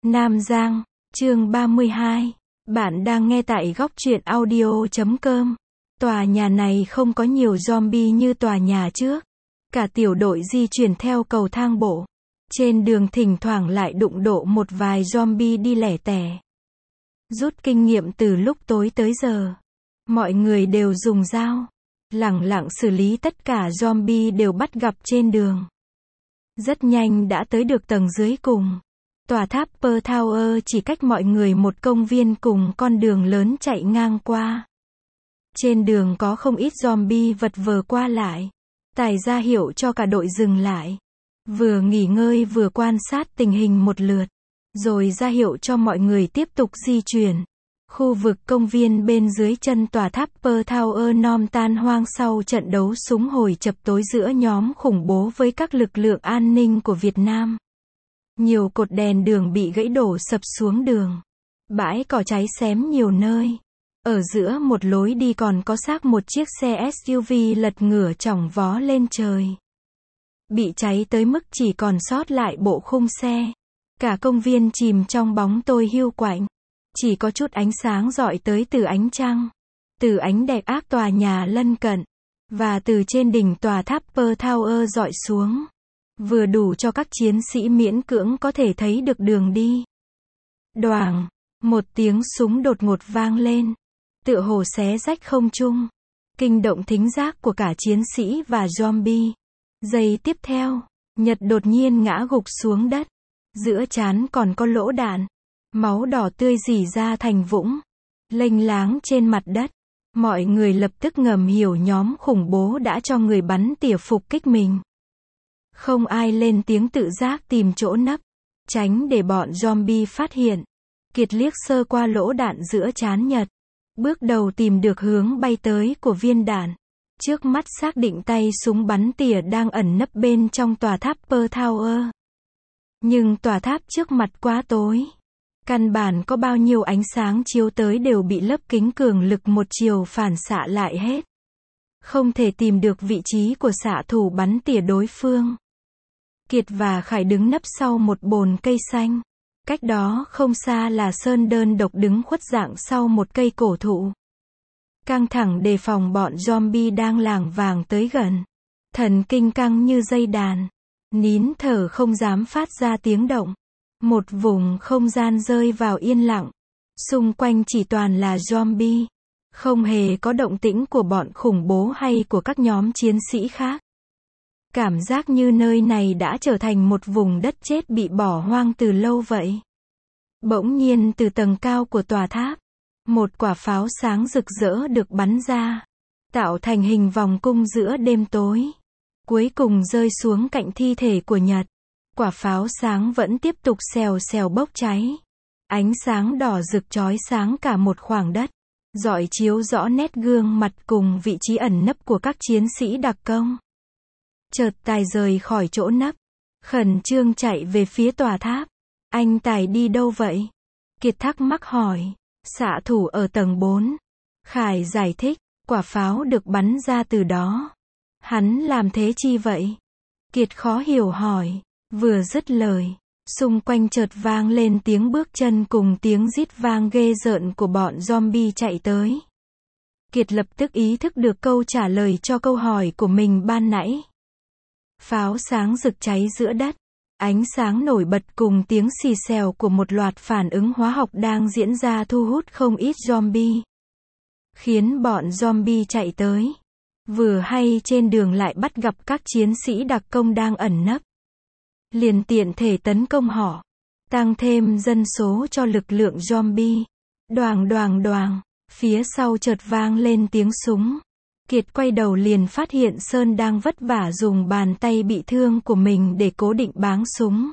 Nam Giang, chương 32. Bạn đang nghe tại góc truyện audio.com. Tòa nhà này không có nhiều zombie như tòa nhà trước. Cả tiểu đội di chuyển theo cầu thang bộ. Trên đường thỉnh thoảng lại đụng độ một vài zombie đi lẻ tẻ. Rút kinh nghiệm từ lúc tối tới giờ. Mọi người đều dùng dao. Lẳng lặng xử lý tất cả zombie đều bắt gặp trên đường. Rất nhanh đã tới được tầng dưới cùng. Tòa tháp Pearl Tower chỉ cách mọi người một công viên cùng con đường lớn chạy ngang qua. Trên đường có không ít zombie vật vờ qua lại. Tài ra hiệu cho cả đội dừng lại. Vừa nghỉ ngơi vừa quan sát tình hình một lượt. Rồi ra hiệu cho mọi người tiếp tục di chuyển. Khu vực công viên bên dưới chân tòa tháp Pearl Tower non tan hoang sau trận đấu súng hồi chập tối giữa nhóm khủng bố với các lực lượng an ninh của Việt Nam. Nhiều cột đèn đường bị gãy đổ sập xuống đường. Bãi cỏ cháy xém nhiều nơi. Ở giữa một lối đi còn có xác một chiếc xe SUV lật ngửa chỏng vó lên trời. Bị cháy tới mức chỉ còn sót lại bộ khung xe. Cả công viên chìm trong bóng tối hiu quạnh. Chỉ có chút ánh sáng rọi tới từ ánh trăng. Từ ánh đèn ác tòa nhà lân cận. Và từ trên đỉnh tòa tháp Pearl Tower rọi xuống. Vừa đủ cho các chiến sĩ miễn cưỡng có thể thấy được đường đi. Đoàng, một tiếng súng đột ngột vang lên. Tựa hồ xé rách không trung. Kinh động thính giác của cả chiến sĩ và zombie. Giây tiếp theo, Nhật đột nhiên ngã gục xuống đất. Giữa trán còn có lỗ đạn. Máu đỏ tươi rỉ ra thành vũng. Lênh láng trên mặt đất. Mọi người lập tức ngầm hiểu nhóm khủng bố đã cho người bắn tỉa phục kích mình. Không ai lên tiếng tự giác tìm chỗ nấp. Tránh để bọn zombie phát hiện. Kiệt liếc sơ qua lỗ đạn giữa trán Nhật. Bước đầu tìm được hướng bay tới của viên đạn. Trước mắt xác định tay súng bắn tỉa đang ẩn nấp bên trong tòa tháp Pearl Tower. Nhưng tòa tháp trước mặt quá tối. Căn bản có bao nhiêu ánh sáng chiếu tới đều bị lớp kính cường lực một chiều phản xạ lại hết. Không thể tìm được vị trí của xạ thủ bắn tỉa đối phương. Kiệt và Khải đứng nấp sau một bồn cây xanh. Cách đó không xa là Sơn đơn độc đứng khuất dạng sau một cây cổ thụ. Căng thẳng đề phòng bọn zombie đang lảng vàng tới gần. Thần kinh căng như dây đàn. Nín thở không dám phát ra tiếng động. Một vùng không gian rơi vào yên lặng. Xung quanh chỉ toàn là zombie. Không hề có động tĩnh của bọn khủng bố hay của các nhóm chiến sĩ khác. Cảm giác như nơi này đã trở thành một vùng đất chết bị bỏ hoang từ lâu vậy. Bỗng nhiên từ tầng cao của tòa tháp, một quả pháo sáng rực rỡ được bắn ra, tạo thành hình vòng cung giữa đêm tối. Cuối cùng rơi xuống cạnh thi thể của Nhật. Quả pháo sáng vẫn tiếp tục xèo xèo bốc cháy. Ánh sáng đỏ rực chói sáng cả một khoảng đất, rọi chiếu rõ nét gương mặt cùng vị trí ẩn nấp của các chiến sĩ đặc công. Chợt Tài rời khỏi chỗ nấp, khẩn trương chạy về phía tòa tháp. Anh Tài đi đâu vậy? Kiệt thắc mắc hỏi. Xạ thủ ở tầng 4. Khải giải thích, quả pháo được bắn ra từ đó. Hắn làm thế chi vậy? Kiệt khó hiểu hỏi. Vừa dứt lời, xung quanh chợt vang lên tiếng bước chân cùng tiếng rít vang ghê rợn của bọn zombie chạy tới. Kiệt lập tức ý thức được câu trả lời cho câu hỏi của mình ban nãy. Pháo sáng rực cháy giữa đất. Ánh sáng nổi bật cùng tiếng xì xèo của một loạt phản ứng hóa học đang diễn ra thu hút không ít zombie. Khiến bọn zombie chạy tới. Vừa hay trên đường lại bắt gặp các chiến sĩ đặc công đang ẩn nấp. Liền tiện thể tấn công họ. Tăng thêm dân số cho lực lượng zombie. Đoàng đoàng đoàng. Phía sau chợt vang lên tiếng súng. Kiệt quay đầu liền phát hiện Sơn đang vất vả dùng bàn tay bị thương của mình để cố định báng súng.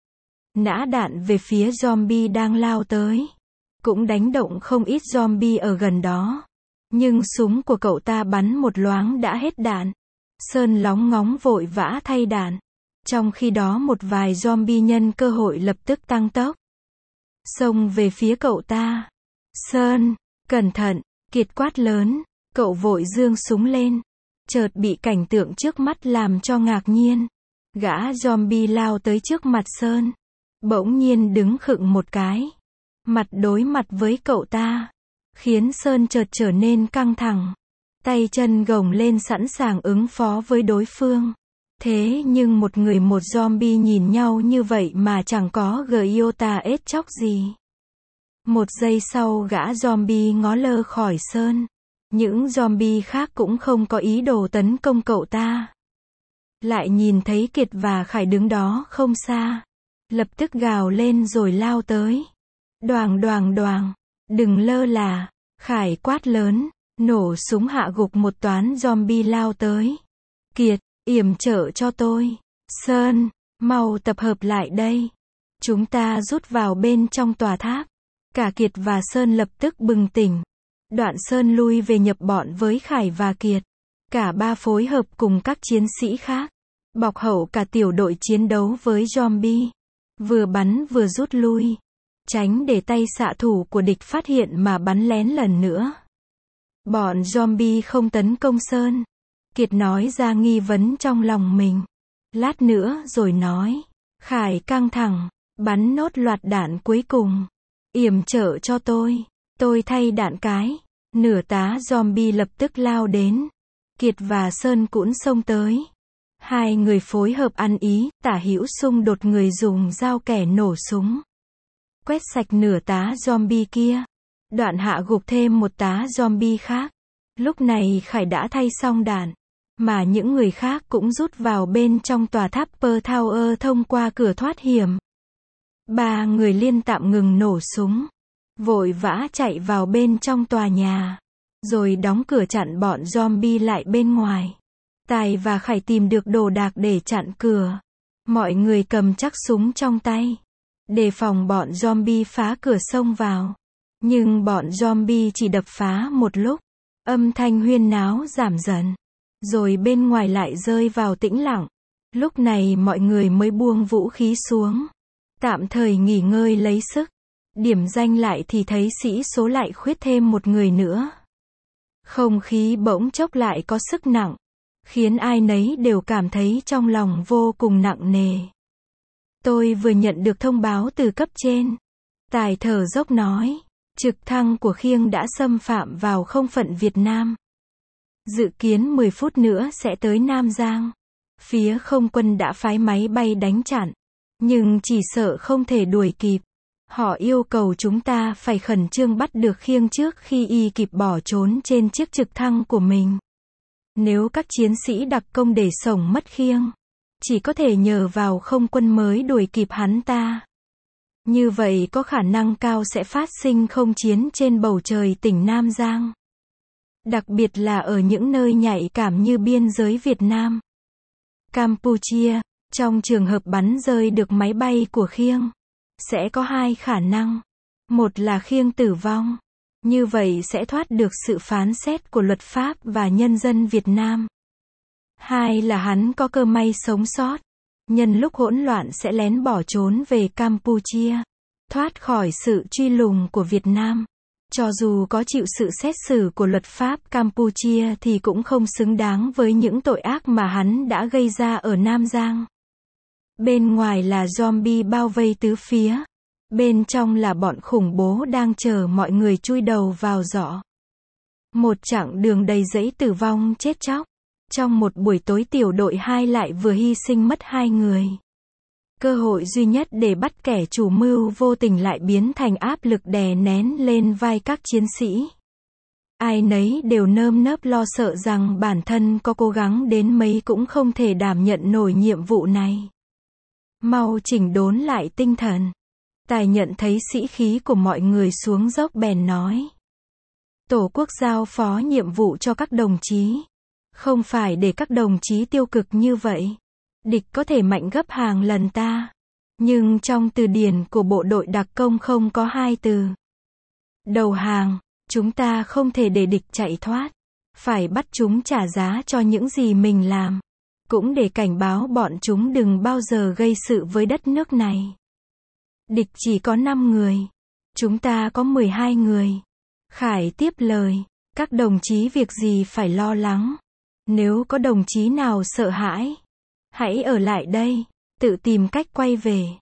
Nã đạn về phía zombie đang lao tới. Cũng đánh động không ít zombie ở gần đó. Nhưng súng của cậu ta bắn một loáng đã hết đạn. Sơn lóng ngóng vội vã thay đạn. Trong khi đó một vài zombie nhân cơ hội lập tức tăng tốc. Xông về phía cậu ta. Sơn, cẩn thận, Kiệt quát lớn. Cậu vội giương súng lên. Chợt bị cảnh tượng trước mắt làm cho ngạc nhiên. Gã zombie lao tới trước mặt Sơn. bỗng nhiên đứng khựng một cái. Mặt đối mặt với cậu ta. Khiến Sơn chợt trở nên căng thẳng. Tay chân gồng lên sẵn sàng ứng phó với đối phương. Thế nhưng một người một zombie nhìn nhau như vậy mà chẳng có iota ết chóc gì. Một giây sau gã zombie ngó lơ khỏi Sơn. Những zombie khác cũng không có ý đồ tấn công cậu ta. Lại nhìn thấy Kiệt và Khải đứng đó không xa. Lập tức gào lên rồi lao tới. Đoàng đoàng đoàng. Đừng lơ là. Khải quát lớn. Nổ súng hạ gục một toán zombie lao tới. Kiệt, yểm trợ cho tôi. Sơn, mau tập hợp lại đây. Chúng ta rút vào bên trong tòa tháp. Cả Kiệt và Sơn lập tức bừng tỉnh. Đoạn Sơn lui về nhập bọn với Khải và Kiệt. Cả ba phối hợp cùng các chiến sĩ khác. Bọc hậu cả tiểu đội chiến đấu với zombie. Vừa bắn vừa rút lui. Tránh để tay xạ thủ của địch phát hiện mà bắn lén lần nữa. Bọn zombie không tấn công Sơn. Kiệt nói ra nghi vấn trong lòng mình. Lát nữa rồi nói. Khải căng thẳng. Bắn nốt loạt đạn cuối cùng. Yểm trợ cho tôi. Tôi thay đạn cái. Nửa tá zombie lập tức lao đến. Kiệt và Sơn cũng xông tới. Hai người phối hợp ăn ý, tả hữu xung đột người dùng dao kẻ nổ súng. Quét sạch nửa tá zombie kia. Đoạn hạ gục thêm một tá zombie khác. Lúc này Khải đã thay xong đạn. Mà những người khác cũng rút vào bên trong tòa tháp Per Tower thông qua cửa thoát hiểm. Ba người liên tạm ngừng nổ súng. Vội vã chạy vào bên trong tòa nhà. Rồi đóng cửa chặn bọn zombie lại bên ngoài. Tài và Khải tìm được đồ đạc để chặn cửa. Mọi người cầm chắc súng trong tay. Đề phòng bọn zombie phá cửa xông vào. Nhưng bọn zombie chỉ đập phá một lúc. Âm thanh huyên náo giảm dần. Rồi bên ngoài lại rơi vào tĩnh lặng. Lúc này mọi người mới buông vũ khí xuống. Tạm thời nghỉ ngơi lấy sức. Điểm danh lại thì thấy sĩ số lại khuyết thêm một người nữa. Không khí bỗng chốc lại có sức nặng. Khiến ai nấy đều cảm thấy trong lòng vô cùng nặng nề. Tôi vừa nhận được thông báo từ cấp trên. Tài thở dốc nói. Trực thăng của Khiêng đã xâm phạm vào không phận Việt Nam. Dự kiến 10 phút nữa sẽ tới Nam Giang. Phía không quân đã phái máy bay đánh chặn. Nhưng chỉ sợ không thể đuổi kịp. Họ yêu cầu chúng ta phải khẩn trương bắt được Khiêng trước khi y kịp bỏ trốn trên chiếc trực thăng của mình. Nếu các chiến sĩ đặc công để sống mất Khiêng, chỉ có thể nhờ vào không quân mới đuổi kịp hắn ta. Như vậy có khả năng cao sẽ phát sinh không chiến trên bầu trời tỉnh Nam Giang. Đặc biệt là ở những nơi nhạy cảm như biên giới Việt Nam, Campuchia. Trong trường hợp bắn rơi được máy bay của Khiêng, sẽ có hai khả năng. Một là Khiêng tử vong. Như vậy sẽ thoát được sự phán xét của luật pháp và nhân dân Việt Nam. Hai là hắn có cơ may sống sót. Nhân lúc hỗn loạn sẽ lén bỏ trốn về Campuchia. Thoát khỏi sự truy lùng của Việt Nam. Cho dù có chịu sự xét xử của luật pháp Campuchia thì cũng không xứng đáng với những tội ác mà hắn đã gây ra ở Nam Giang. Bên ngoài là zombie bao vây tứ phía. Bên trong là bọn khủng bố đang chờ mọi người chui đầu vào giỏ. Một chặng đường đầy rẫy tử vong chết chóc. Trong một buổi tối tiểu đội 2 lại vừa hy sinh mất 2 người. Cơ hội duy nhất để bắt kẻ chủ mưu vô tình lại biến thành áp lực đè nén lên vai các chiến sĩ. Ai nấy đều nơm nớp lo sợ rằng bản thân có cố gắng đến mấy cũng không thể đảm nhận nổi nhiệm vụ này. Mau chỉnh đốn lại tinh thần. Tài nhận thấy sĩ khí của mọi người xuống dốc bèn nói. Tổ quốc giao phó nhiệm vụ cho các đồng chí. Không phải để các đồng chí tiêu cực như vậy. Địch có thể mạnh gấp hàng lần ta. Nhưng trong từ điển của bộ đội đặc công không có hai từ. Đầu hàng, chúng ta không thể để địch chạy thoát. Phải bắt chúng trả giá cho những gì mình làm. Cũng để cảnh báo bọn chúng đừng bao giờ gây sự với đất nước này. Địch chỉ có 5 người. Chúng ta có 12 người. Khải tiếp lời. Các đồng chí việc gì phải lo lắng. Nếu có đồng chí nào sợ hãi, hãy ở lại đây, tự tìm cách quay về.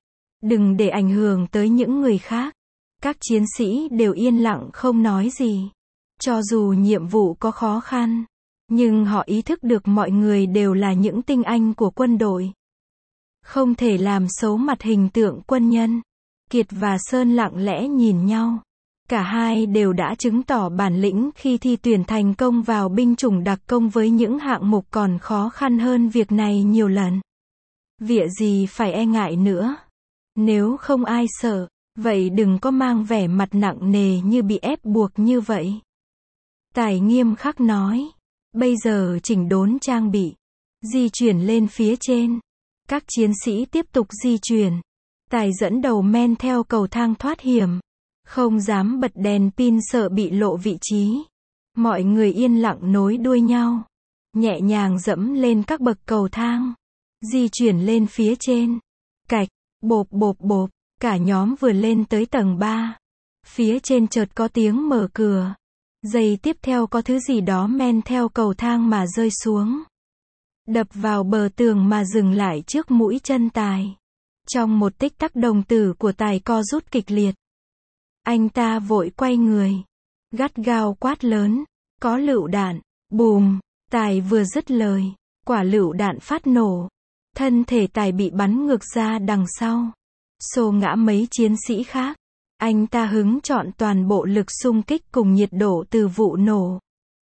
Đừng để ảnh hưởng tới những người khác. Các chiến sĩ đều yên lặng không nói gì. Cho dù nhiệm vụ có khó khăn, nhưng họ ý thức được mọi người đều là những tinh anh của quân đội. Không thể làm xấu mặt hình tượng quân nhân. Kiệt và Sơn lặng lẽ nhìn nhau. Cả hai đều đã chứng tỏ bản lĩnh khi thi tuyển thành công vào binh chủng đặc công với những hạng mục còn khó khăn hơn việc này nhiều lần. Việc gì phải e ngại nữa. Nếu không ai sợ, vậy đừng có mang vẻ mặt nặng nề như bị ép buộc như vậy. Tài nghiêm khắc nói. Bây giờ chỉnh đốn trang bị. Di chuyển lên phía trên. Các chiến sĩ tiếp tục di chuyển. Tài dẫn đầu men theo cầu thang thoát hiểm. Không dám bật đèn pin sợ bị lộ vị trí. Mọi người yên lặng nối đuôi nhau. Nhẹ nhàng dẫm lên các bậc cầu thang. Di chuyển lên phía trên. Cạch, bộp bộp bộp. Cả nhóm vừa lên tới tầng 3. Phía trên chợt có tiếng mở cửa. Giây tiếp theo có thứ gì đó men theo cầu thang mà rơi xuống. Đập vào bờ tường mà dừng lại trước mũi chân Tài. Trong một tích tắc đồng tử của Tài co rút kịch liệt. Anh ta vội quay người. Gắt gao quát lớn. Có lựu đạn. Bùm. Tài vừa dứt lời. Quả lựu đạn phát nổ. Thân thể Tài bị bắn ngược ra đằng sau. Xô ngã mấy chiến sĩ khác. Anh ta hứng chọn toàn bộ lực xung kích cùng nhiệt độ từ vụ nổ.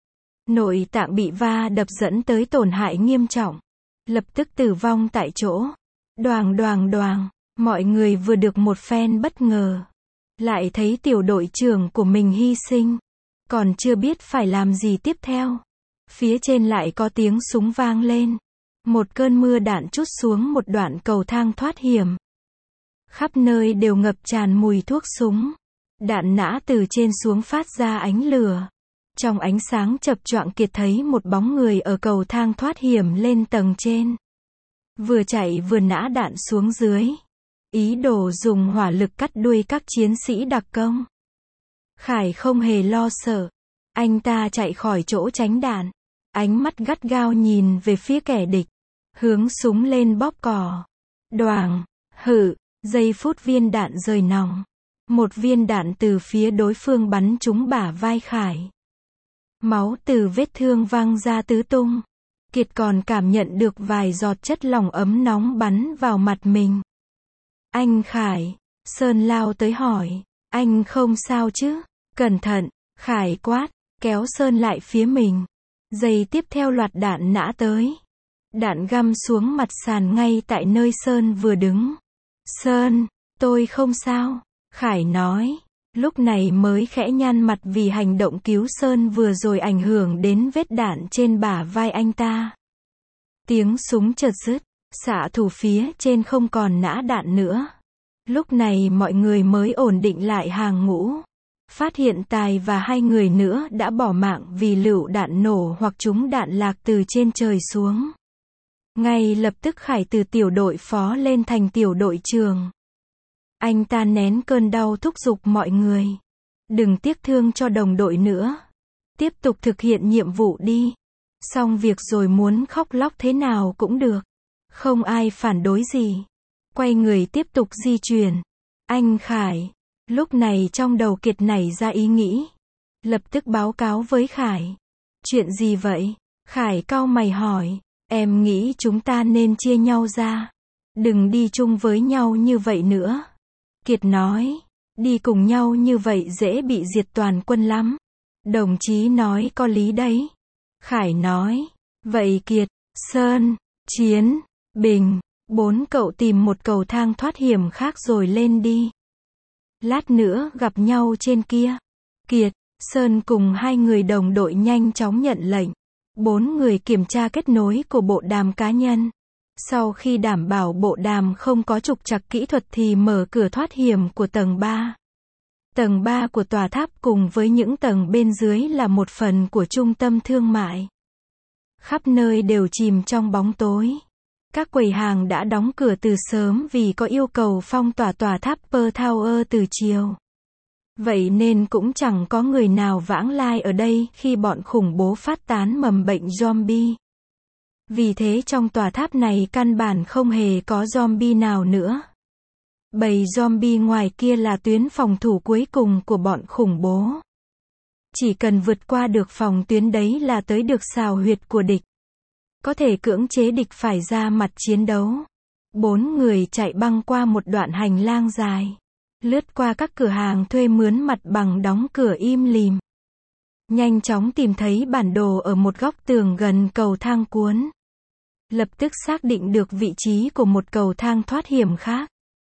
Nội tạng bị va đập dẫn tới tổn hại nghiêm trọng. Lập tức tử vong tại chỗ. Đoàng đoàng đoàng. Mọi người vừa được một phen bất ngờ. Lại thấy tiểu đội trưởng của mình hy sinh. Còn chưa biết phải làm gì tiếp theo. Phía trên lại có tiếng súng vang lên. Một cơn mưa đạn trút xuống một đoạn cầu thang thoát hiểm. Khắp nơi đều ngập tràn mùi thuốc súng. Đạn nã từ trên xuống phát ra ánh lửa. Trong ánh sáng chập choạng Kiệt thấy một bóng người ở cầu thang thoát hiểm lên tầng trên. Vừa chạy vừa nã đạn xuống dưới. Ý đồ dùng hỏa lực cắt đuôi các chiến sĩ đặc công. Khải không hề lo sợ. Anh ta chạy khỏi chỗ tránh đạn. Ánh mắt gắt gao nhìn về phía kẻ địch. Hướng súng lên bóp cò. Đoàng, hự, giây phút viên đạn rời nòng. Một viên đạn từ phía đối phương bắn trúng bả vai Khải. Máu từ vết thương văng ra tứ tung. Kiệt còn cảm nhận được vài giọt chất lỏng ấm nóng bắn vào mặt mình. Anh Khải, Sơn lao tới hỏi. Anh không sao chứ? Cẩn thận, Khải quát, kéo Sơn lại phía mình. Giây tiếp theo loạt đạn nã tới. Đạn găm xuống mặt sàn ngay tại nơi Sơn vừa đứng. Sơn, tôi không sao, Khải nói. Lúc này mới khẽ nhăn mặt vì hành động cứu Sơn vừa rồi ảnh hưởng đến vết đạn trên bả vai anh ta. Tiếng súng chợt dứt, xạ thủ phía trên không còn nã đạn nữa. Lúc này mọi người mới ổn định lại hàng ngũ. Phát hiện Tài và hai người nữa đã bỏ mạng vì lựu đạn nổ hoặc trúng đạn lạc từ trên trời xuống. Ngay lập tức Khải từ tiểu đội phó lên thành tiểu đội trưởng. Anh ta nén cơn đau thúc giục mọi người. Đừng tiếc thương cho đồng đội nữa. Tiếp tục thực hiện nhiệm vụ đi. Xong việc rồi muốn khóc lóc thế nào cũng được. Không ai phản đối gì. Quay người tiếp tục di chuyển. Anh Khải. Lúc này trong đầu Kiệt nảy ra ý nghĩ. Lập tức báo cáo với Khải. Chuyện gì vậy? Khải cau mày hỏi. Em nghĩ chúng ta nên chia nhau ra. Đừng đi chung với nhau như vậy nữa. Kiệt nói. Đi cùng nhau như vậy dễ bị diệt toàn quân lắm. Đồng chí nói có lý đấy. Khải nói. Vậy Kiệt, Sơn, Chiến, Bình, 4 cậu tìm một cầu thang thoát hiểm khác rồi lên đi. Lát nữa gặp nhau trên kia. Kiệt, Sơn cùng hai người đồng đội nhanh chóng nhận lệnh. 4 người kiểm tra kết nối của bộ đàm cá nhân. Sau khi đảm bảo bộ đàm không có trục trặc kỹ thuật thì mở cửa thoát hiểm của tầng 3. Tầng 3 của tòa tháp cùng với những tầng bên dưới là một phần của trung tâm thương mại. Khắp nơi đều chìm trong bóng tối. Các quầy hàng đã đóng cửa từ sớm vì có yêu cầu phong tỏa tòa tháp Pearl Tower từ chiều. Vậy nên cũng chẳng có người nào vãng lai ở đây khi bọn khủng bố phát tán mầm bệnh zombie. Vì thế trong tòa tháp này căn bản không hề có zombie nào nữa. Bầy zombie ngoài kia là tuyến phòng thủ cuối cùng của bọn khủng bố. Chỉ cần vượt qua được phòng tuyến đấy là tới được xào huyệt của địch. Có thể cưỡng chế địch phải ra mặt chiến đấu. 4 người chạy băng qua một đoạn hành lang dài. Lướt qua các cửa hàng thuê mướn mặt bằng đóng cửa im lìm. Nhanh chóng tìm thấy bản đồ ở một góc tường gần cầu thang cuốn. Lập tức xác định được vị trí của một cầu thang thoát hiểm khác.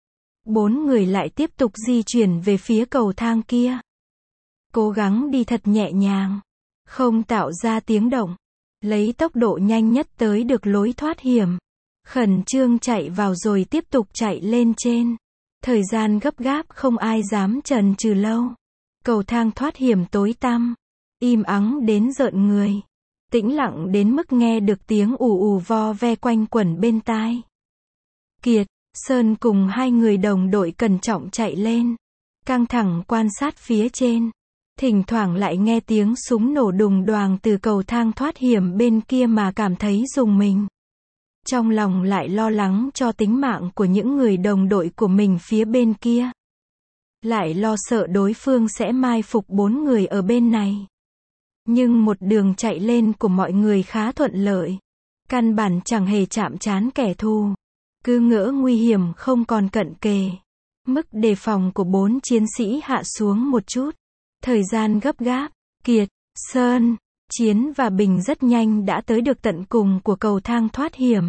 4 người lại tiếp tục di chuyển về phía cầu thang kia. Cố gắng đi thật nhẹ nhàng, không tạo ra tiếng động, lấy tốc độ nhanh nhất tới được lối thoát hiểm. Khẩn trương chạy vào rồi tiếp tục chạy lên trên. Thời gian gấp gáp không ai dám chần chừ lâu. Cầu thang thoát hiểm tối tăm, im ắng đến rợn người. Tĩnh lặng đến mức nghe được tiếng ù ù vo ve quanh quẩn bên tai. Kiệt, Sơn cùng 2 người đồng đội cẩn trọng chạy lên. Căng thẳng quan sát phía trên. Thỉnh thoảng lại nghe tiếng súng nổ đùng đoàng từ cầu thang thoát hiểm bên kia mà cảm thấy rùng mình. Trong lòng lại lo lắng cho tính mạng của những người đồng đội của mình phía bên kia. Lại lo sợ đối phương sẽ mai phục 4 người ở bên này. Nhưng một đường chạy lên của mọi người khá thuận lợi. Căn bản chẳng hề chạm trán kẻ thù. Cứ ngỡ nguy hiểm không còn cận kề. Mức đề phòng của 4 chiến sĩ hạ xuống một chút. Thời gian gấp gáp, Kiệt, Sơn, Chiến và Bình rất nhanh đã tới được tận cùng của cầu thang thoát hiểm.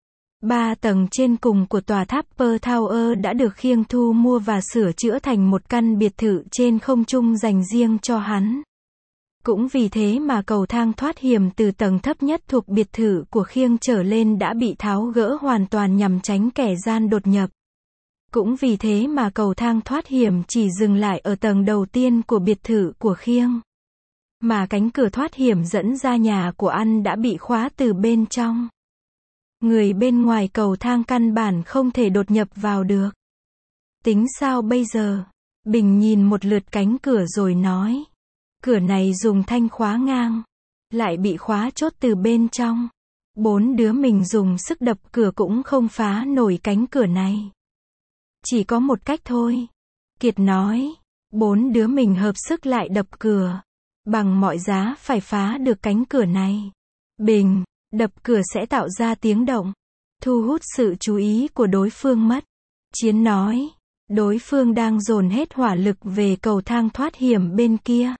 3 tầng trên cùng của tòa tháp Pearl Tower đã được Khiêng thu mua và sửa chữa thành một căn biệt thự trên không trung dành riêng cho hắn. Cũng vì thế mà cầu thang thoát hiểm từ tầng thấp nhất thuộc biệt thự của Khiêng trở lên đã bị tháo gỡ hoàn toàn nhằm tránh kẻ gian đột nhập. Cũng vì thế mà cầu thang thoát hiểm chỉ dừng lại ở tầng đầu tiên của biệt thự của Khiêng. Mà cánh cửa thoát hiểm dẫn ra nhà của An đã bị khóa từ bên trong. Người bên ngoài cầu thang căn bản không thể đột nhập vào được. Tính sao bây giờ? Bình nhìn một lượt cánh cửa rồi nói. Cửa này dùng thanh khóa ngang. Lại bị khóa chốt từ bên trong. 4 đứa mình dùng sức đập cửa cũng không phá nổi cánh cửa này. Chỉ có một cách thôi. Kiệt nói. 4 đứa mình hợp sức lại đập cửa. Bằng mọi giá phải phá được cánh cửa này. Bình, đập cửa sẽ tạo ra tiếng động. Thu hút sự chú ý của đối phương mất. Chiến nói. Đối phương đang dồn hết hỏa lực về cầu thang thoát hiểm bên kia.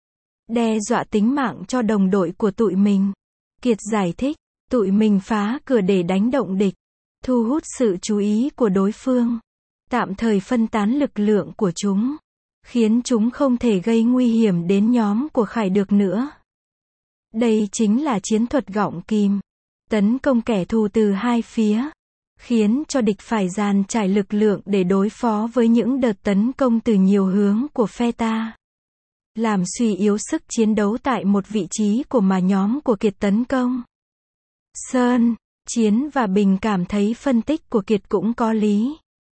Đe dọa tính mạng cho đồng đội của tụi mình. Kiệt giải thích. Tụi mình phá cửa để đánh động địch. Thu hút sự chú ý của đối phương. Tạm thời phân tán lực lượng của chúng. Khiến chúng không thể gây nguy hiểm đến nhóm của Khải được nữa. Đây chính là chiến thuật gọng kìm. Tấn công kẻ thù từ hai phía. Khiến cho địch phải dàn trải lực lượng để đối phó với những đợt tấn công từ nhiều hướng của phe ta. Làm suy yếu sức chiến đấu tại một vị trí của mà nhóm của Kiệt tấn công. Sơn, Chiến và Bình cảm thấy phân tích của Kiệt cũng có lý.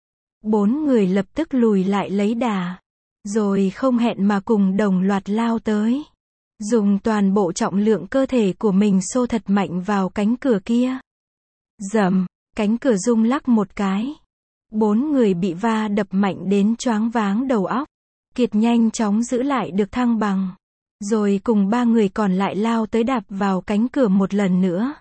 4 người lập tức lùi lại lấy đà. Rồi không hẹn mà cùng đồng loạt lao tới. Dùng toàn bộ trọng lượng cơ thể của mình xô thật mạnh vào cánh cửa kia. Rầm, cánh cửa rung lắc một cái. 4 người bị va đập mạnh đến choáng váng đầu óc. Kiệt nhanh chóng giữ lại được thăng bằng. Rồi cùng 3 người còn lại lao tới đạp vào cánh cửa một lần nữa.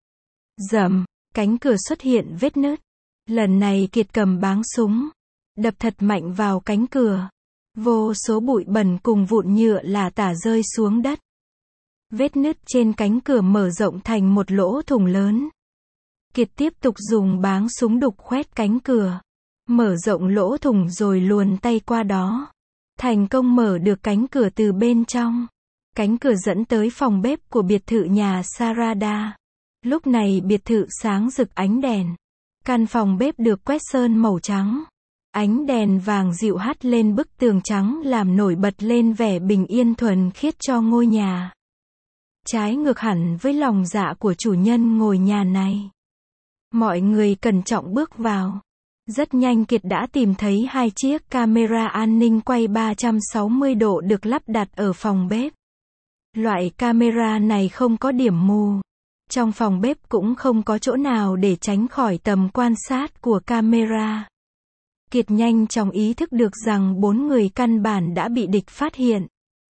Rầm, cánh cửa xuất hiện vết nứt. Lần này Kiệt cầm báng súng. Đập thật mạnh vào cánh cửa. Vô số bụi bẩn cùng vụn nhựa là tả rơi xuống đất. Vết nứt trên cánh cửa mở rộng thành một lỗ thủng lớn. Kiệt tiếp tục dùng báng súng đục khoét cánh cửa. Mở rộng lỗ thủng rồi luồn tay qua đó. Thành công mở được cánh cửa từ bên trong. Cánh cửa dẫn tới phòng bếp của biệt thự nhà Sarada. Lúc này biệt thự sáng rực ánh đèn. Căn phòng bếp được quét sơn màu trắng. Ánh đèn vàng dịu hắt lên bức tường trắng làm nổi bật lên vẻ bình yên thuần khiết cho ngôi nhà. Trái ngược hẳn với lòng dạ của chủ nhân ngôi nhà này. Mọi người cẩn trọng bước vào. Rất nhanh Kiệt đã tìm thấy 2 chiếc camera an ninh quay 360 độ được lắp đặt ở phòng bếp. Loại camera này không có điểm mù. Trong phòng bếp cũng không có chỗ nào để tránh khỏi tầm quan sát của camera. Kiệt nhanh chóng ý thức được rằng 4 người căn bản đã bị địch phát hiện.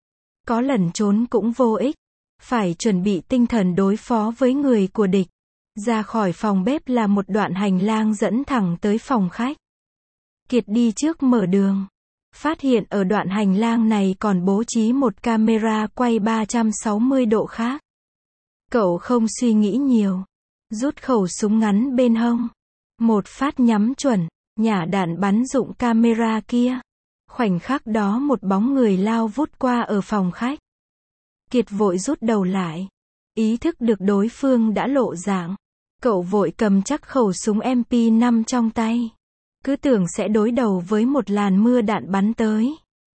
Có lẩn trốn cũng vô ích. Phải chuẩn bị tinh thần đối phó với người của địch. Ra khỏi phòng bếp là một đoạn hành lang dẫn thẳng tới phòng khách. Kiệt đi trước mở đường. Phát hiện ở đoạn hành lang này còn bố trí một camera quay 360 độ khác. Cậu không suy nghĩ nhiều. Rút khẩu súng ngắn bên hông. Một phát nhắm chuẩn, nhả đạn bắn dụng camera kia. Khoảnh khắc đó một bóng người lao vút qua ở phòng khách. Kiệt vội rút đầu lại. Ý thức được đối phương đã lộ dạng. Cậu vội cầm chắc khẩu súng MP5 trong tay. Cứ tưởng sẽ đối đầu với một làn mưa đạn bắn tới.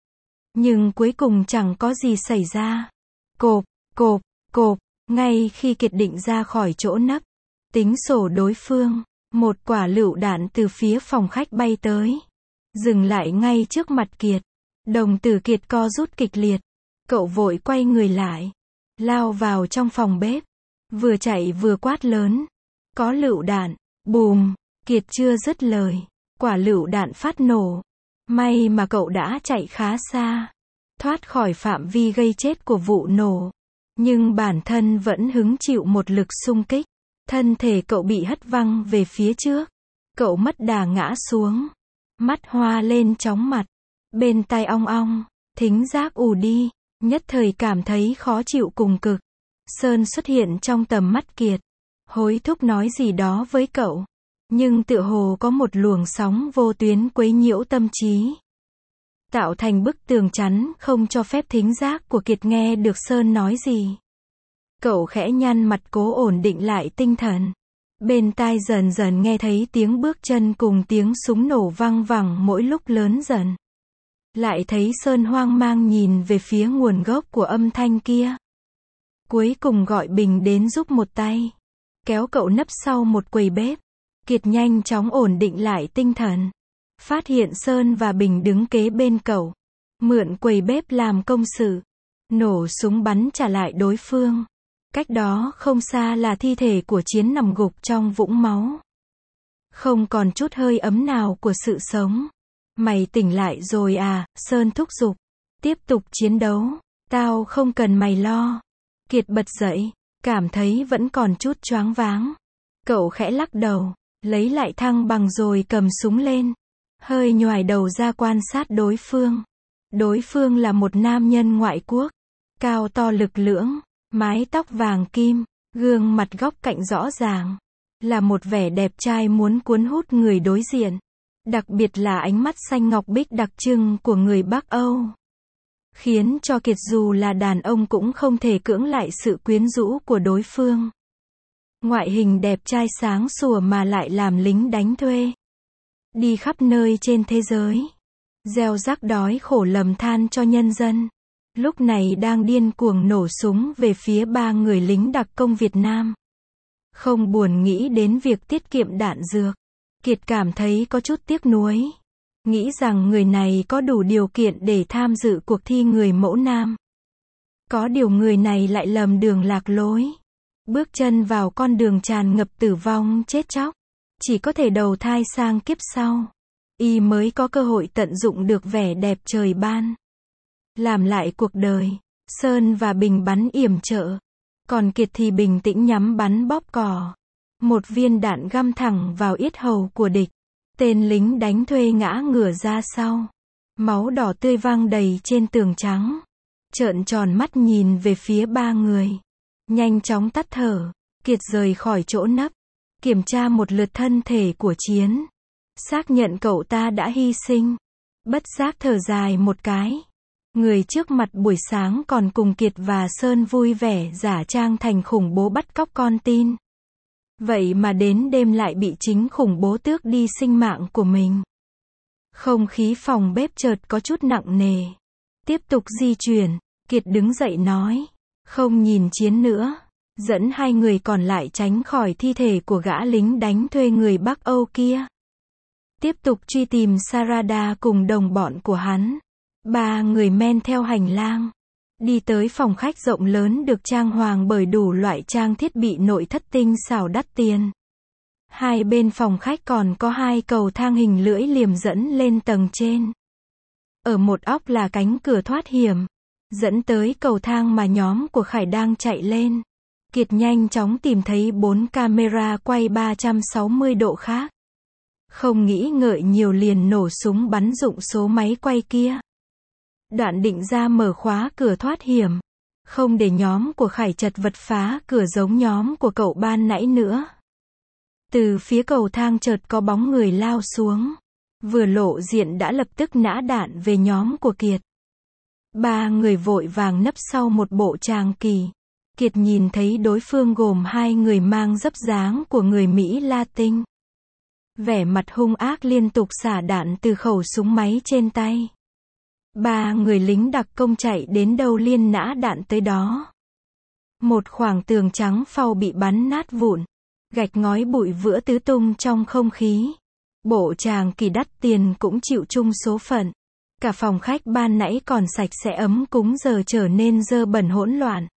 Nhưng cuối cùng chẳng có gì xảy ra. Cộp, cộp, cộp, ngay khi Kiệt định ra khỏi chỗ nấp, tính sổ đối phương, một quả lựu đạn từ phía phòng khách bay tới. Dừng lại ngay trước mặt Kiệt. Đồng tử Kiệt co rút kịch liệt. Cậu vội quay người lại. Lao vào trong phòng bếp. Vừa chạy vừa quát lớn. Có lựu đạn. Bùm. Kiệt chưa dứt lời. Quả lựu đạn phát nổ. May mà cậu đã chạy khá xa. Thoát khỏi phạm vi gây chết của vụ nổ. Nhưng bản thân vẫn hứng chịu một lực xung kích. Thân thể cậu bị hất văng về phía trước. Cậu mất đà ngã xuống. Mắt hoa lên chóng mặt. Bên tai ong ong. Thính giác ù đi. Nhất thời cảm thấy khó chịu cùng cực. Sơn xuất hiện trong tầm mắt Kiệt. Hối thúc nói gì đó với cậu. Nhưng tựa hồ có một luồng sóng vô tuyến quấy nhiễu tâm trí. Tạo thành bức tường chắn không cho phép thính giác của Kiệt nghe được Sơn nói gì. Cậu khẽ nhăn mặt cố ổn định lại tinh thần. Bên tai dần dần nghe thấy tiếng bước chân cùng tiếng súng nổ vang vẳng mỗi lúc lớn dần. Lại thấy Sơn hoang mang nhìn về phía nguồn gốc của âm thanh kia. Cuối cùng gọi Bình đến giúp một tay. Kéo cậu nấp sau một quầy bếp. Kiệt nhanh chóng ổn định lại tinh thần. Phát hiện Sơn và Bình đứng kế bên cậu. Mượn quầy bếp làm công sự. Nổ súng bắn trả lại đối phương. Cách đó không xa là thi thể của Chiến nằm gục trong vũng máu. Không còn chút hơi ấm nào của sự sống. Mày tỉnh lại rồi à, Sơn thúc giục. Tiếp tục chiến đấu. Tao không cần mày lo. Kiệt bật dậy. Cảm thấy vẫn còn chút choáng váng. Cậu khẽ lắc đầu. Lấy lại thăng bằng rồi cầm súng lên. Hơi nhoài đầu ra quan sát đối phương. Đối phương là một nam nhân ngoại quốc. Cao to lực lưỡng. Mái tóc vàng kim. Gương mặt góc cạnh rõ ràng. Là một vẻ đẹp trai muốn cuốn hút người đối diện. Đặc biệt là ánh mắt xanh ngọc bích đặc trưng của người Bắc Âu. Khiến cho Kiệt dù là đàn ông cũng không thể cưỡng lại sự quyến rũ của đối phương. Ngoại hình đẹp trai sáng sủa mà lại làm lính đánh thuê. Đi khắp nơi trên thế giới. Gieo rắc đói khổ lầm than cho nhân dân. Lúc này đang điên cuồng nổ súng về phía 3 người lính đặc công Việt Nam. Không buồn nghĩ đến việc tiết kiệm đạn dược. Kiệt cảm thấy có chút tiếc nuối. Nghĩ rằng người này có đủ điều kiện để tham dự cuộc thi người mẫu nam. Có điều người này lại lầm đường lạc lối. Bước chân vào con đường tràn ngập tử vong chết chóc. Chỉ có thể đầu thai sang kiếp sau. Y mới có cơ hội tận dụng được vẻ đẹp trời ban. Làm lại cuộc đời. Sơn và Bình bắn yểm trợ. Còn Kiệt thì bình tĩnh nhắm bắn bóp cò. Một viên đạn găm thẳng vào yết hầu của địch. Tên lính đánh thuê ngã ngửa ra sau. Máu đỏ tươi văng đầy trên tường trắng. Trợn tròn mắt nhìn về phía 3 người. Nhanh chóng tắt thở. Kiệt rời khỏi chỗ nấp. Kiểm tra một lượt thân thể của Chiến. Xác nhận cậu ta đã hy sinh. Bất giác thở dài một cái. Người trước mặt buổi sáng còn cùng Kiệt và Sơn vui vẻ giả trang thành khủng bố bắt cóc con tin. Vậy mà đến đêm lại bị chính khủng bố tước đi sinh mạng của mình. Không khí phòng bếp chợt có chút nặng nề. Tiếp tục di chuyển. Kiệt đứng dậy nói. Không nhìn Chiến nữa. Dẫn 2 người còn lại tránh khỏi thi thể của gã lính đánh thuê người Bắc Âu kia. Tiếp tục truy tìm Sarada cùng đồng bọn của hắn. 3 người men theo hành lang. Đi tới phòng khách rộng lớn được trang hoàng bởi đủ loại trang thiết bị nội thất tinh xảo đắt tiền. Hai bên phòng khách còn có hai cầu thang hình lưỡi liềm dẫn lên tầng trên. Ở một óc là cánh cửa thoát hiểm, dẫn tới cầu thang mà nhóm của Khải đang chạy lên. Kiệt nhanh chóng tìm thấy 4 camera quay 360 độ khác. Không nghĩ ngợi nhiều liền nổ súng bắn dụng số máy quay kia. Đoạn định ra mở khóa cửa thoát hiểm, không để nhóm của Khải chật vật phá cửa giống nhóm của cậu ban nãy nữa. Từ phía cầu thang chợt có bóng người lao xuống. Vừa lộ diện đã lập tức nã đạn về nhóm của Kiệt. Ba người vội vàng nấp sau một bộ tràng kỳ. Kiệt nhìn thấy đối phương gồm hai người mang dấp dáng của người Mỹ Latin. Vẻ mặt hung ác liên tục xả đạn từ khẩu súng máy trên tay. Ba người lính đặc công chạy đến đâu liên nã đạn tới đó. Một khoảng tường trắng phau bị bắn nát vụn. Gạch ngói bụi vỡ tứ tung trong không khí. Bộ tràng kỳ đắt tiền cũng chịu chung số phận. Cả phòng khách ban nãy còn sạch sẽ ấm cúng giờ trở nên dơ bẩn hỗn loạn.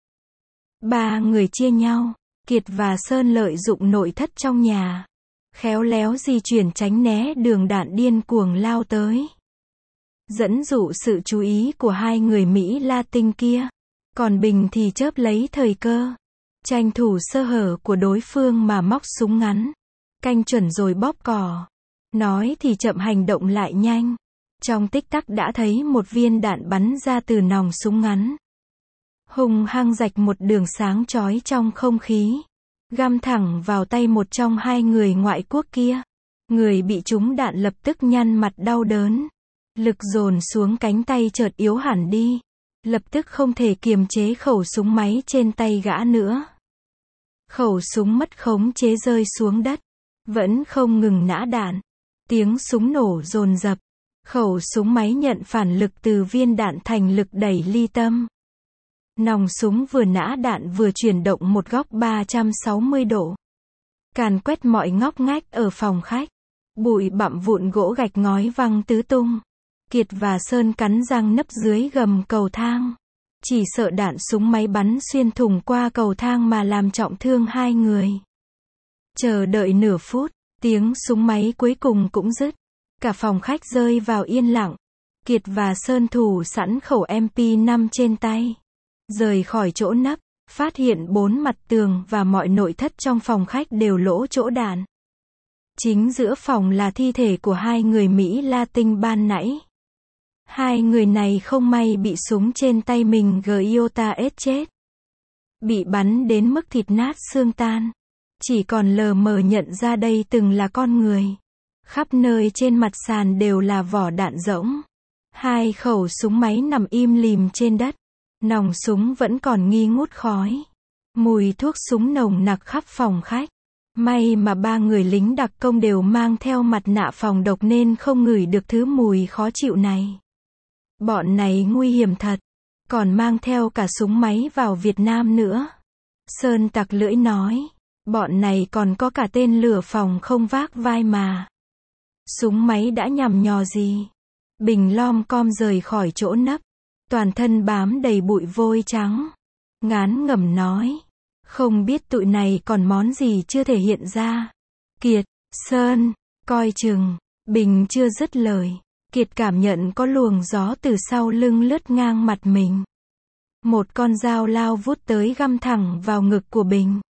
Ba người chia nhau. Kiệt và Sơn lợi dụng nội thất trong nhà. Khéo léo di chuyển tránh né đường đạn điên cuồng lao tới. Dẫn dụ sự chú ý của hai người Mỹ Latin kia. Còn Bình thì chớp lấy thời cơ. Tranh thủ sơ hở của đối phương mà móc súng ngắn. Canh chuẩn rồi bóp cò. Nói thì chậm hành động lại nhanh. Trong tích tắc đã thấy một viên đạn bắn ra từ nòng súng ngắn. Hùng hăng rạch một đường sáng chói trong không khí. Găm thẳng vào tay một trong hai người ngoại quốc kia. Người bị trúng đạn lập tức nhăn mặt đau đớn. Lực dồn xuống cánh tay chợt yếu hẳn đi. Lập tức không thể kiềm chế khẩu súng máy trên tay gã nữa. Khẩu súng mất khống chế rơi xuống đất. Vẫn không ngừng nã đạn. Tiếng súng nổ dồn dập. Khẩu súng máy nhận phản lực từ viên đạn thành lực đẩy ly tâm. Nòng súng vừa nã đạn vừa chuyển động một góc 360 độ. Càn quét mọi ngóc ngách ở phòng khách. Bụi bặm vụn gỗ gạch ngói văng tứ tung. Kiệt và Sơn cắn răng nấp dưới gầm cầu thang. Chỉ sợ đạn súng máy bắn xuyên thủng qua cầu thang mà làm trọng thương hai người. Chờ đợi nửa phút, tiếng súng máy cuối cùng cũng dứt. Cả phòng khách rơi vào yên lặng. Kiệt và Sơn thủ sẵn khẩu MP5 trên tay. Rời khỏi chỗ nấp, phát hiện 4 mặt tường và mọi nội thất trong phòng khách đều lỗ chỗ đạn. Chính giữa phòng là thi thể của hai người Mỹ Latin ban nãy. Hai người này không may bị súng trên tay mình Giota S chết. Bị bắn đến mức thịt nát xương tan. Chỉ còn lờ mờ nhận ra đây từng là con người. Khắp nơi trên mặt sàn đều là vỏ đạn rỗng. Hai khẩu súng máy nằm im lìm trên đất. Nòng súng vẫn còn nghi ngút khói. Mùi thuốc súng nồng nặc khắp phòng khách. May mà ba người lính đặc công đều mang theo mặt nạ phòng độc nên không ngửi được thứ mùi khó chịu này. Bọn này nguy hiểm thật. Còn mang theo cả súng máy vào Việt Nam nữa. Sơn tặc lưỡi nói. Bọn này còn có cả tên lửa phòng không vác vai mà. Súng máy đã nhằm nhò gì. Bình lom com rời khỏi chỗ nấp. Toàn thân bám đầy bụi vôi trắng. Ngán ngẩm nói. Không biết tụi này còn món gì chưa thể hiện ra. Kiệt, Sơn, coi chừng. Bình chưa dứt lời. Kiệt cảm nhận có luồng gió từ sau lưng lướt ngang mặt mình. Một con dao lao vút tới găm thẳng vào ngực của Bình.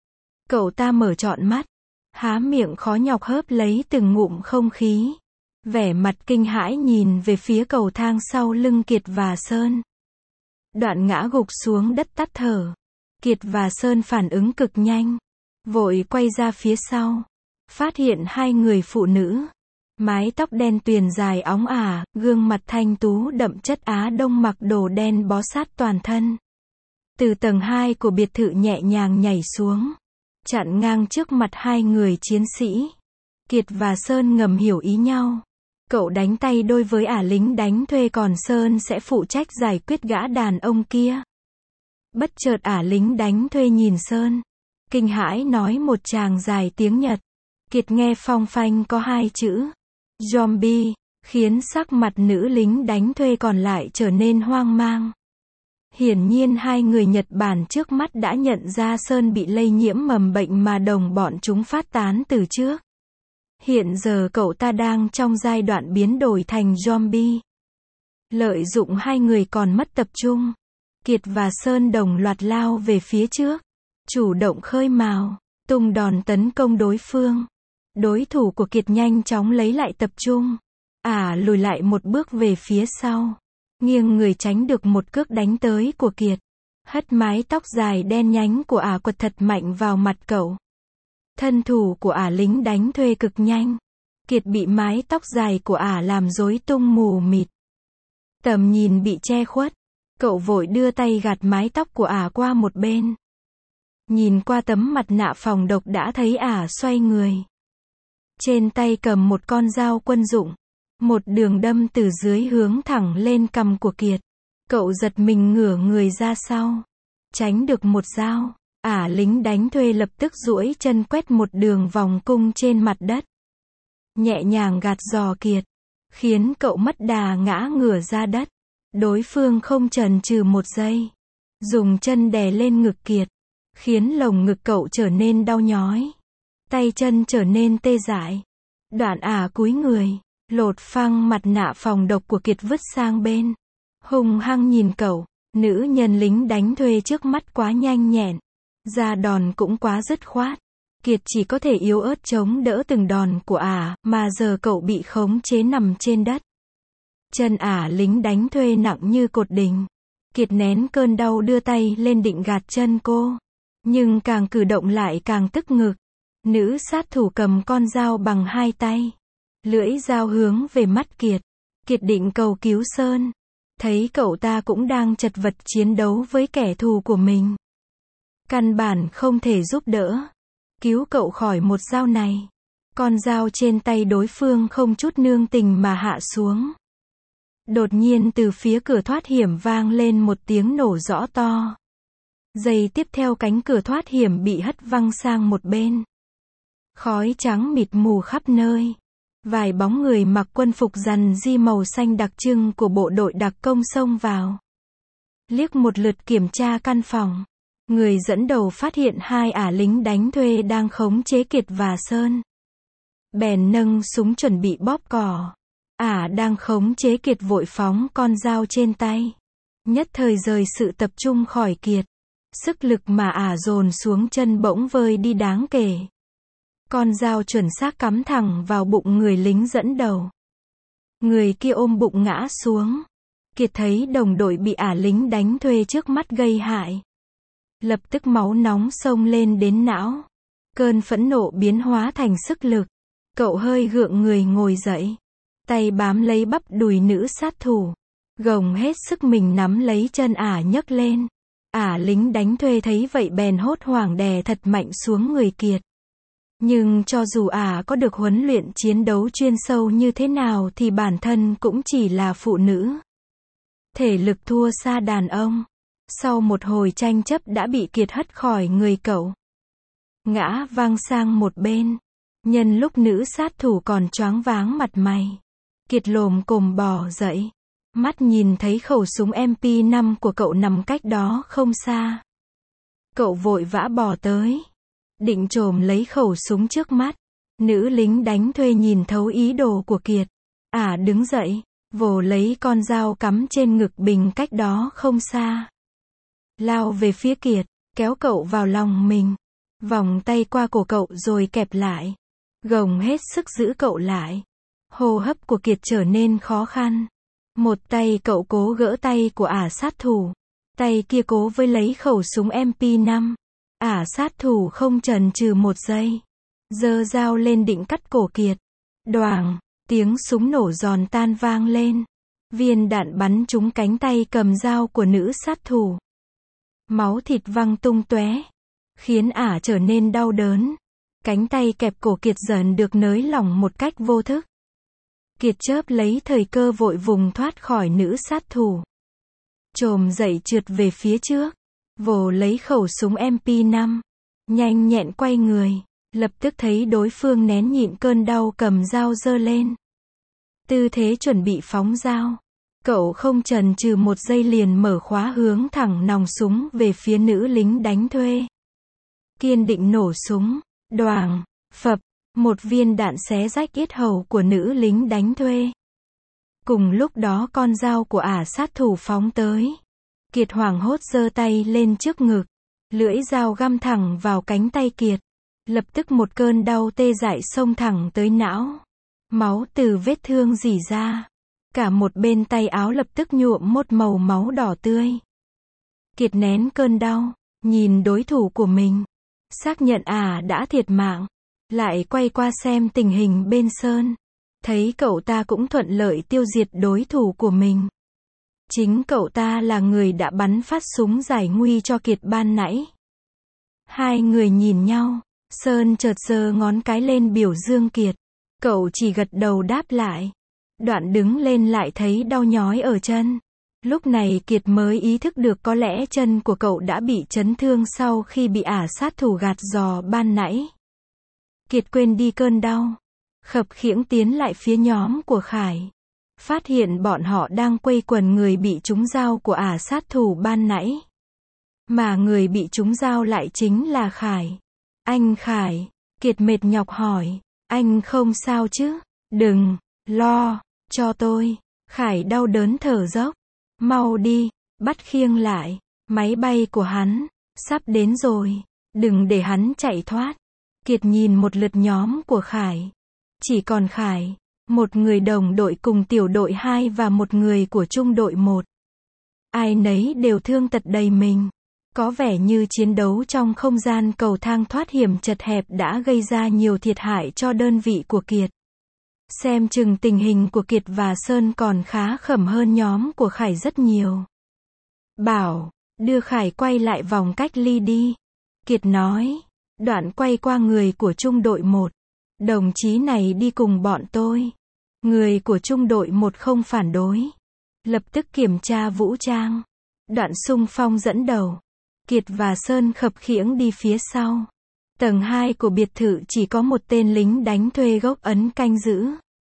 Cậu ta mở trọn mắt. Há miệng khó nhọc hớp lấy từng ngụm không khí. Vẻ mặt kinh hãi nhìn về phía cầu thang sau lưng Kiệt và Sơn. Đoạn ngã gục xuống đất tắt thở. Kiệt và Sơn phản ứng cực nhanh. Vội quay ra phía sau. Phát hiện hai người phụ nữ. Mái tóc đen tuyền dài óng ả, gương mặt thanh tú đậm chất Á Đông mặc đồ đen bó sát toàn thân. Từ tầng 2 của biệt thự nhẹ nhàng nhảy xuống. Chặn ngang trước mặt hai người chiến sĩ. Kiệt và Sơn ngầm hiểu ý nhau. Cậu đánh tay đôi với ả lính đánh thuê còn Sơn sẽ phụ trách giải quyết gã đàn ông kia. Bất chợt ả lính đánh thuê nhìn Sơn. Kinh hãi nói một tràng dài tiếng Nhật. Kiệt nghe phong phanh có hai chữ. Zombie, khiến sắc mặt nữ lính đánh thuê còn lại trở nên hoang mang. Hiển nhiên hai người Nhật Bản trước mắt đã nhận ra Sơn bị lây nhiễm mầm bệnh mà đồng bọn chúng phát tán từ trước. Hiện giờ cậu ta đang trong giai đoạn biến đổi thành zombie. Lợi dụng hai người còn mất tập trung, Kiệt và Sơn đồng loạt lao về phía trước, chủ động khơi mào, tung đòn tấn công đối phương. Đối thủ của Kiệt nhanh chóng lấy lại tập trung, lùi lại một bước về phía sau, nghiêng người tránh được một cước đánh tới của Kiệt. Hất mái tóc dài đen nhánh của quật thật mạnh vào mặt cậu. Thân thủ của lính đánh thuê cực nhanh. Kiệt bị mái tóc dài của làm rối tung mù mịt. Tầm nhìn bị che khuất. Cậu vội đưa tay gạt mái tóc của qua một bên. Nhìn qua tấm mặt nạ phòng độc đã thấy xoay người. Trên tay cầm một con dao quân dụng. Một đường đâm từ dưới hướng thẳng lên cằm của Kiệt. Cậu giật mình ngửa người ra sau. Tránh được một dao. Lính đánh thuê lập tức duỗi chân quét một đường vòng cung trên mặt đất. Nhẹ nhàng gạt giò Kiệt. Khiến cậu mất đà ngã ngửa ra đất. Đối phương không chần chừ một giây. Dùng chân đè lên ngực Kiệt. Khiến lồng ngực cậu trở nên đau nhói. Tay chân trở nên tê dại. Đoạn cúi người. Lột phăng mặt nạ phòng độc của Kiệt vứt sang bên. Hung hăng nhìn cậu. Nữ nhân lính đánh thuê trước mắt quá nhanh nhẹn. Ra đòn cũng quá dứt khoát. Kiệt chỉ có thể yếu ớt chống đỡ từng đòn của mà giờ cậu bị khống chế nằm trên đất. Chân lính đánh thuê nặng như cột đình. Kiệt nén cơn đau đưa tay lên định gạt chân cô. Nhưng càng cử động lại càng tức ngực. Nữ sát thủ cầm con dao bằng hai tay. Lưỡi dao hướng về mắt Kiệt. Kiệt định cầu cứu Sơn. Thấy cậu ta cũng đang chật vật chiến đấu với kẻ thù của mình. Căn bản không thể giúp đỡ. Cứu cậu khỏi một dao này. Con dao trên tay đối phương không chút nương tình mà hạ xuống. Đột nhiên từ phía cửa thoát hiểm vang lên một tiếng nổ rõ to. Giây tiếp theo cánh cửa thoát hiểm bị hất văng sang một bên. Khói trắng mịt mù khắp nơi. Vài bóng người mặc quân phục rằn ri màu xanh đặc trưng của bộ đội đặc công xông vào. Liếc một lượt kiểm tra căn phòng. Người dẫn đầu phát hiện hai lính đánh thuê đang khống chế Kiệt và Sơn. Bèn nâng súng chuẩn bị bóp cò. Đang khống chế Kiệt vội phóng con dao trên tay. Nhất thời rời sự tập trung khỏi Kiệt. Sức lực mà dồn xuống chân bỗng vơi đi đáng kể. Con dao chuẩn xác cắm thẳng vào bụng người lính dẫn đầu. Người kia ôm bụng ngã xuống. Kiệt thấy đồng đội bị lính đánh thuê trước mắt gây hại. Lập tức máu nóng xông lên đến não. Cơn phẫn nộ biến hóa thành sức lực. Cậu hơi gượng người ngồi dậy. Tay bám lấy bắp đùi nữ sát thủ. Gồng hết sức mình nắm lấy chân nhấc lên. Lính đánh thuê thấy vậy bèn hốt hoảng đè thật mạnh xuống người Kiệt. Nhưng cho dù có được huấn luyện chiến đấu chuyên sâu như thế nào thì bản thân cũng chỉ là phụ nữ. Thể lực thua xa đàn ông. Sau một hồi tranh chấp đã bị Kiệt hất khỏi người cậu. Ngã văng sang một bên. Nhân lúc nữ sát thủ còn choáng váng mặt mày. Kiệt lồm cồm bò dậy. Mắt nhìn thấy khẩu súng MP5 của cậu nằm cách đó không xa. Cậu vội vã bò tới. Định trồm lấy khẩu súng trước mắt. Nữ lính đánh thuê nhìn thấu ý đồ của Kiệt. Đứng dậy, vồ lấy con dao cắm trên ngực bình cách đó không xa. Lao về phía Kiệt, kéo cậu vào lòng mình. Vòng tay qua cổ cậu rồi kẹp lại. Gồng hết sức giữ cậu lại. Hô hấp của Kiệt trở nên khó khăn. Một tay cậu cố gỡ tay của sát thủ. Tay kia cố với lấy khẩu súng MP5. Sát thủ không chần chừ một giây. Giơ dao lên định cắt cổ Kiệt. Đoàng, tiếng súng nổ giòn tan vang lên. Viên đạn bắn trúng cánh tay cầm dao của nữ sát thủ. Máu thịt văng tung tóe, khiến trở nên đau đớn. Cánh tay kẹp cổ Kiệt dần được nới lỏng một cách vô thức. Kiệt chớp lấy thời cơ vội vùng thoát khỏi nữ sát thủ. Trồm dậy trượt về phía trước. Vồ lấy khẩu súng MP5. Nhanh nhẹn quay người. Lập tức thấy đối phương nén nhịn cơn đau cầm dao giơ lên. Tư thế chuẩn bị phóng dao. Cậu không chần chừ một giây liền mở khóa hướng thẳng nòng súng về phía nữ lính đánh thuê. Kiên định nổ súng, đoàng, phập, một viên đạn xé rách yết hầu của nữ lính đánh thuê. Cùng lúc đó con dao của ả sát thủ phóng tới. Kiệt hoảng hốt giơ tay lên trước ngực. Lưỡi dao găm thẳng vào cánh tay Kiệt. Lập tức một cơn đau tê dại xông thẳng tới não. Máu từ vết thương rỉ ra. Cả một bên tay áo lập tức nhuộm một màu máu đỏ tươi. Kiệt nén cơn đau, nhìn đối thủ của mình. Xác nhận ả đã thiệt mạng. Lại quay qua xem tình hình bên Sơn. Thấy cậu ta cũng thuận lợi tiêu diệt đối thủ của mình. Chính cậu ta là người đã bắn phát súng giải nguy cho Kiệt ban nãy. Hai người nhìn nhau, Sơn chợt giơ ngón cái lên biểu dương Kiệt. Cậu chỉ gật đầu đáp lại. Đoạn đứng lên lại thấy đau nhói ở chân. Lúc này Kiệt mới ý thức được có lẽ chân của cậu đã bị chấn thương sau khi bị ả sát thủ gạt giò ban nãy. Kiệt quên đi cơn đau. Khập khiễng tiến lại phía nhóm của Khải. Phát hiện bọn họ đang quây quần người bị trúng dao của ả sát thủ ban nãy. Mà người bị trúng dao lại chính là Khải. Anh Khải, Kiệt mệt nhọc hỏi. Anh không sao chứ? Đừng lo cho tôi. Khải đau đớn thở dốc. Mau đi, bắt khiêng lại. Máy bay của hắn sắp đến rồi. Đừng để hắn chạy thoát. Kiệt nhìn một lượt nhóm của Khải. Chỉ còn Khải, một người đồng đội cùng tiểu đội 2 và một người của trung đội 1. Ai nấy đều thương tật đầy mình. Có vẻ như chiến đấu trong không gian cầu thang thoát hiểm chật hẹp đã gây ra nhiều thiệt hại cho đơn vị của Kiệt. Xem chừng tình hình của Kiệt và Sơn còn khá khẩm hơn nhóm của Khải rất nhiều. Bảo, đưa Khải quay lại vòng cách ly đi. Kiệt nói. Đoạn quay qua người của trung đội 1. Đồng chí này đi cùng bọn tôi. Người của trung đội 1 không phản đối. Lập tức kiểm tra vũ trang. Đoạn xung phong dẫn đầu. Kiệt và Sơn khập khiễng đi phía sau. Tầng 2 của biệt thự chỉ có một tên lính đánh thuê gốc Ấn canh giữ.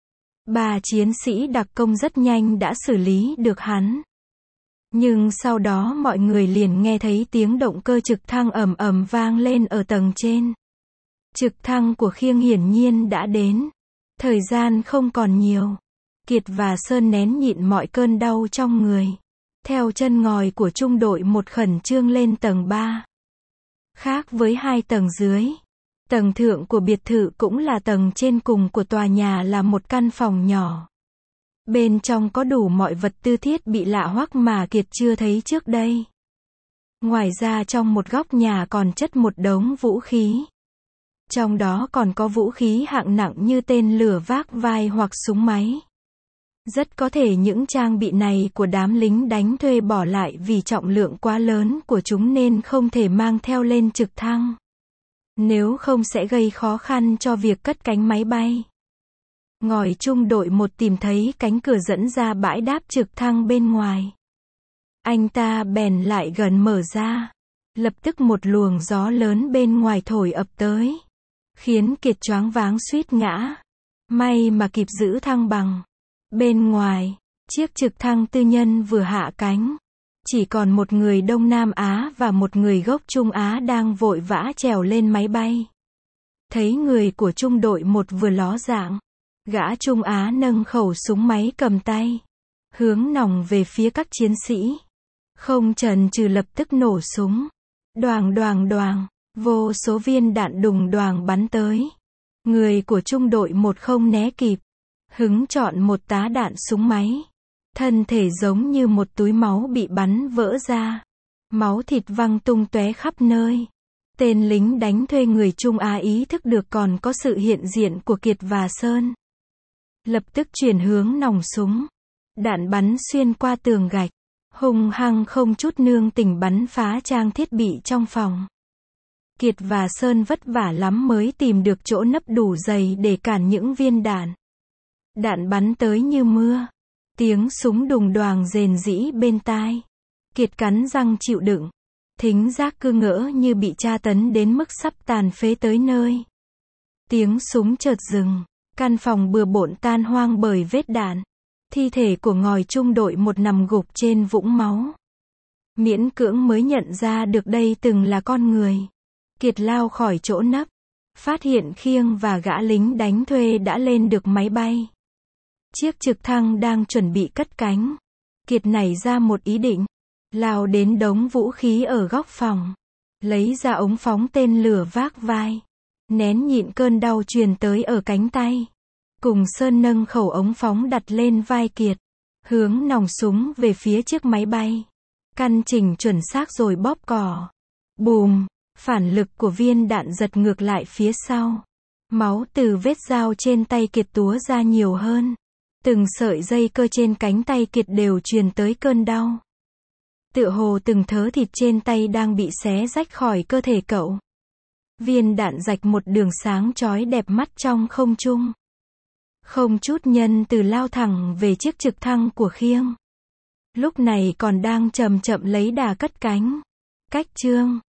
3 chiến sĩ đặc công rất nhanh đã xử lý được hắn. Nhưng sau đó mọi người liền nghe thấy tiếng động cơ trực thăng ầm ầm vang lên ở tầng trên. Trực thăng của Khiêng hiển nhiên đã đến. Thời gian không còn nhiều. Kiệt và Sơn nén nhịn mọi cơn đau trong người. Theo chân ngòi của trung đội 1 khẩn trương lên tầng 3. Khác với 2 tầng dưới. Tầng thượng của biệt thự cũng là tầng trên cùng của tòa nhà là một căn phòng nhỏ. Bên trong có đủ mọi vật tư thiết bị lạ hoắc mà Kiệt chưa thấy trước đây. Ngoài ra trong một góc nhà còn chất một đống vũ khí. Trong đó còn có vũ khí hạng nặng như tên lửa vác vai hoặc súng máy. Rất có thể những trang bị này của đám lính đánh thuê bỏ lại vì trọng lượng quá lớn của chúng nên không thể mang theo lên trực thăng. Nếu không sẽ gây khó khăn cho việc cất cánh máy bay. Ngòi trung đội 1 tìm thấy cánh cửa dẫn ra bãi đáp trực thăng bên ngoài. Anh ta bèn lại gần mở ra. Lập tức một luồng gió lớn bên ngoài thổi ập tới. Khiến Kiệt choáng váng suýt ngã. May mà kịp giữ thăng bằng. Bên ngoài, chiếc trực thăng tư nhân vừa hạ cánh. Chỉ còn một người Đông Nam Á và một người gốc Trung Á đang vội vã trèo lên máy bay. Thấy người của trung đội 1 vừa ló dạng. Gã Trung Á nâng khẩu súng máy cầm tay. Hướng nòng về phía các chiến sĩ. Không chần chừ lập tức nổ súng. Đoàng đoàng đoàng. Vô số viên đạn đùng đoàng bắn tới. Người của trung đội 1 không né kịp. Hứng chọn một tá đạn súng máy. Thân thể giống như một túi máu bị bắn vỡ ra. Máu thịt văng tung tóe khắp nơi. Tên lính đánh thuê người Trung Á ý thức được còn có sự hiện diện của Kiệt và Sơn. Lập tức chuyển hướng nòng súng. Đạn bắn xuyên qua tường gạch. Hung hăng không chút nương tình bắn phá trang thiết bị trong phòng. Kiệt và Sơn vất vả lắm mới tìm được chỗ nấp đủ dày để cản những viên đạn. Đạn bắn tới như mưa. Tiếng súng đùng đoàng rền rĩ bên tai. Kiệt cắn răng chịu đựng. Thính giác cứ ngỡ như bị tra tấn đến mức sắp tàn phế tới nơi. Tiếng súng chợt dừng. Căn phòng bừa bộn tan hoang bởi vết đạn. Thi thể của ngòi trung đội một nằm gục trên vũng máu. Miễn cưỡng mới nhận ra được đây từng là con người. Kiệt lao khỏi chỗ nấp. Phát hiện Khiêng và gã lính đánh thuê đã lên được máy bay. Chiếc trực thăng đang chuẩn bị cất cánh. Kiệt nảy ra một ý định. Lao đến đống vũ khí ở góc phòng. Lấy ra ống phóng tên lửa vác vai. Nén nhịn cơn đau truyền tới ở cánh tay. Cùng Sơn nâng khẩu ống phóng đặt lên vai Kiệt. Hướng nòng súng về phía chiếc máy bay. Căn chỉnh chuẩn xác rồi bóp cò. Bùm, phản lực của viên đạn giật ngược lại phía sau. Máu từ vết dao trên tay Kiệt túa ra nhiều hơn. Từng sợi dây cơ trên cánh tay Kiệt đều truyền tới cơn đau. Tựa hồ từng thớ thịt trên tay đang bị xé rách khỏi cơ thể cậu. Viên đạn rạch một đường sáng chói đẹp mắt trong không trung. Không chút nhân từ lao thẳng về chiếc trực thăng của Khiêng. Lúc này còn đang chậm chậm lấy đà cất cánh. Cách chương